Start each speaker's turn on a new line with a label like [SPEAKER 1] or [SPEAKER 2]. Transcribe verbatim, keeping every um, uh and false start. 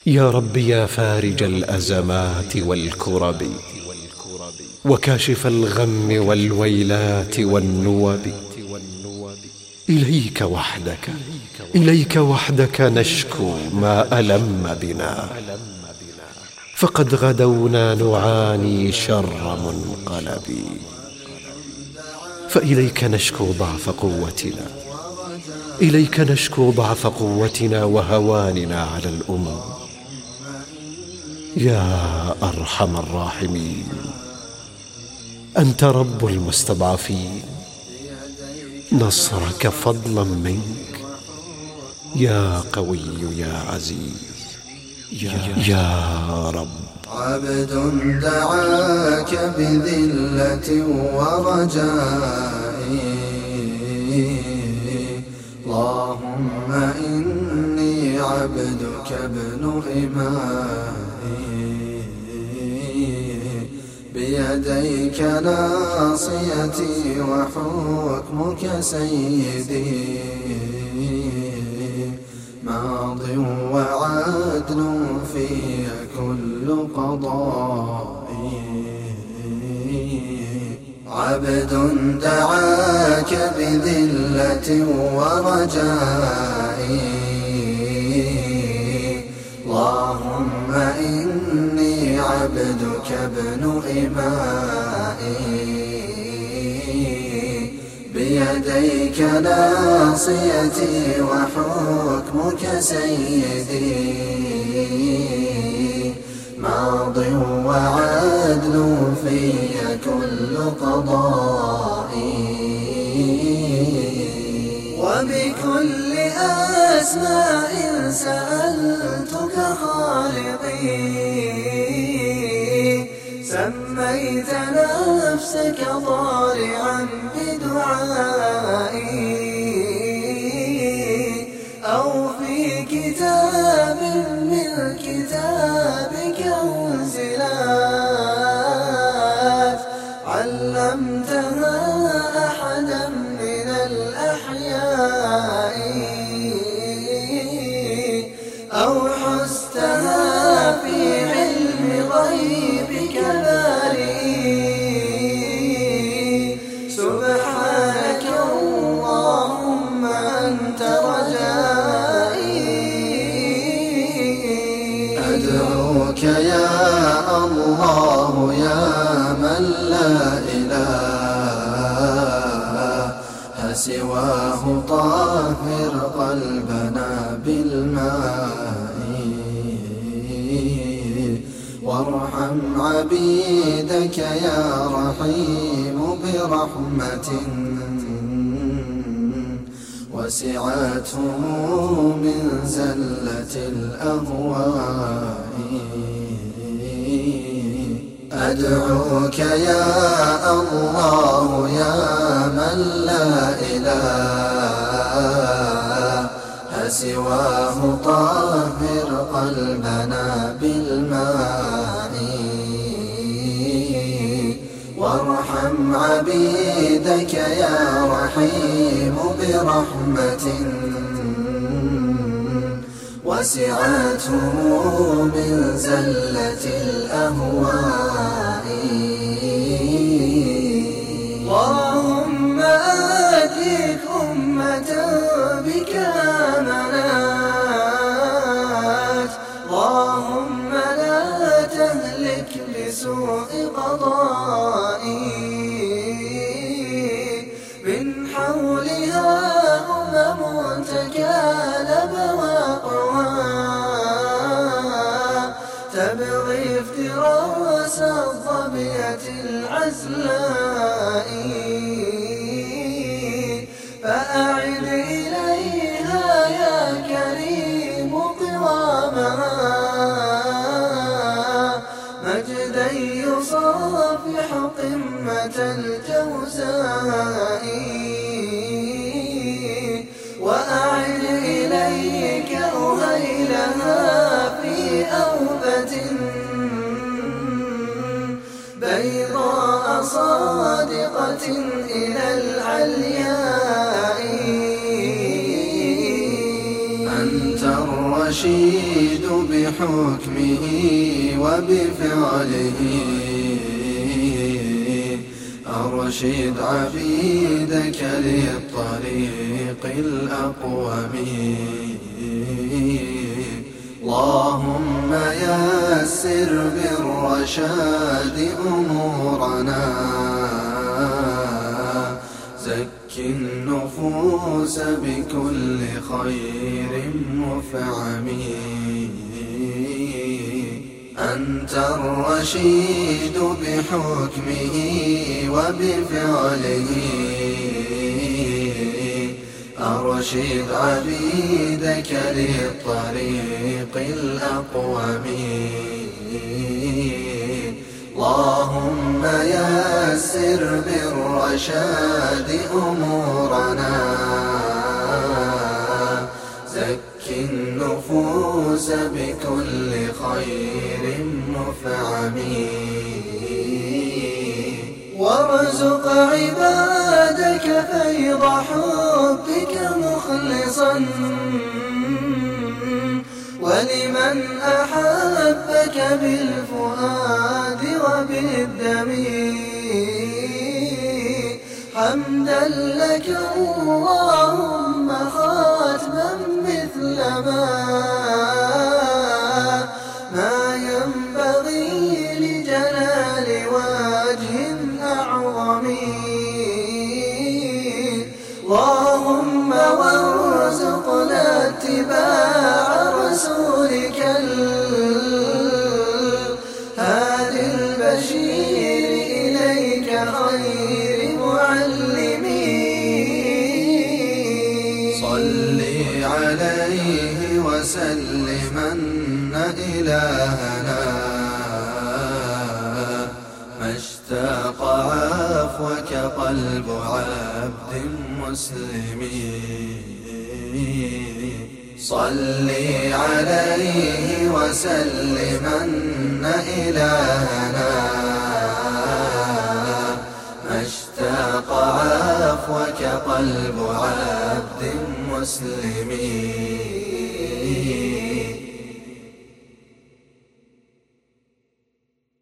[SPEAKER 1] يا رب يا فارج الأزمات والكرب وكاشف الغم والويلات والنوب، إليك وحدك إليك وحدك نشكو ما ألم بنا، فقد غدونا نعاني شر منقلب. فإليك نشكو ضعف قوتنا إليك نشكو ضعف قوتنا وهواننا على الأمم. يا أرحم الراحمين، أنت رب المستضعفين، نصرك فضلا منك يا قوي يا عزيز يا, يا رب.
[SPEAKER 2] عبد دعاك بذلة ورجاء، اللهم إني عبدك ابن إمائي، بيديك ناصيتي وحكمك سيدي، ماض وعدل في كل قضائي. عبد دعاك بذلة ورجائي، اللهم إني عبدك ابن إمائي، بيديك ناصيتي وحكمك سيدي، ماض وعدل في كل قضائي. وبكل أسماء سألتك خالقي، سميت نفسك ضارعا بدعائي، أو في كتاب من كتابك أنزلت، علمتها أحدا من الأحياء، أو حزتها في علم غيبك بارئي. سبحانك اللهم أنت رجائي، أدعوك يا الله يا من لا إله سواه، طهر قلبنا بالماء، وارحم عبيدك يا رحيم برحمة وسعته من زلة الأهواء. أدعوك يا الله يا من لا إله سواه، طهر قلبنا بالماء، وارحم عبيدك يا رحيم برحمة وسعته من زلة الأهواء. اللهم آتيك أمة بك آمنت، اللهم لا تهلك بسوء قضائي، من حولها أمم تكالب تبغي افتراس الظبية العزلاء، فأعد إليها يا كريم قوامها، مجدا يصافح قمة الجوزاء، وأعد إليك أهيلها في أوبة بيضاء صادقة إلى العلياء. أنت الرشيد بحكمه وبفعله، أرشد عبيدك للطريق الأقوم. اللهم يسر بالرشاد أمورنا، زك النفوس بكل خير مفعم. أنت الرشيد بحكمه وبفعله، أرشد عبيدك للطريق الأقوم. اللهم يسر بالرشاد أمورنا، زك النفوس بكل خير مفعم. وارزق عبادك فيض حبك مخلصا، ولمن أحبك بالفؤاد وبالدم. حمدا لك اللهم خاتما مثل ما ما ينبغي لجلال وجه أعظم. اللهم وارزقنا اتباع رسولك الهادي البشير إليك خير معلمين. صل عليه وسلمن إلهنا، ما اشتاق عفوك قلب عبد مسلم. صل عليه وسلمن إلهنا، ما اشتاق عفوك قلب عبد مسلم.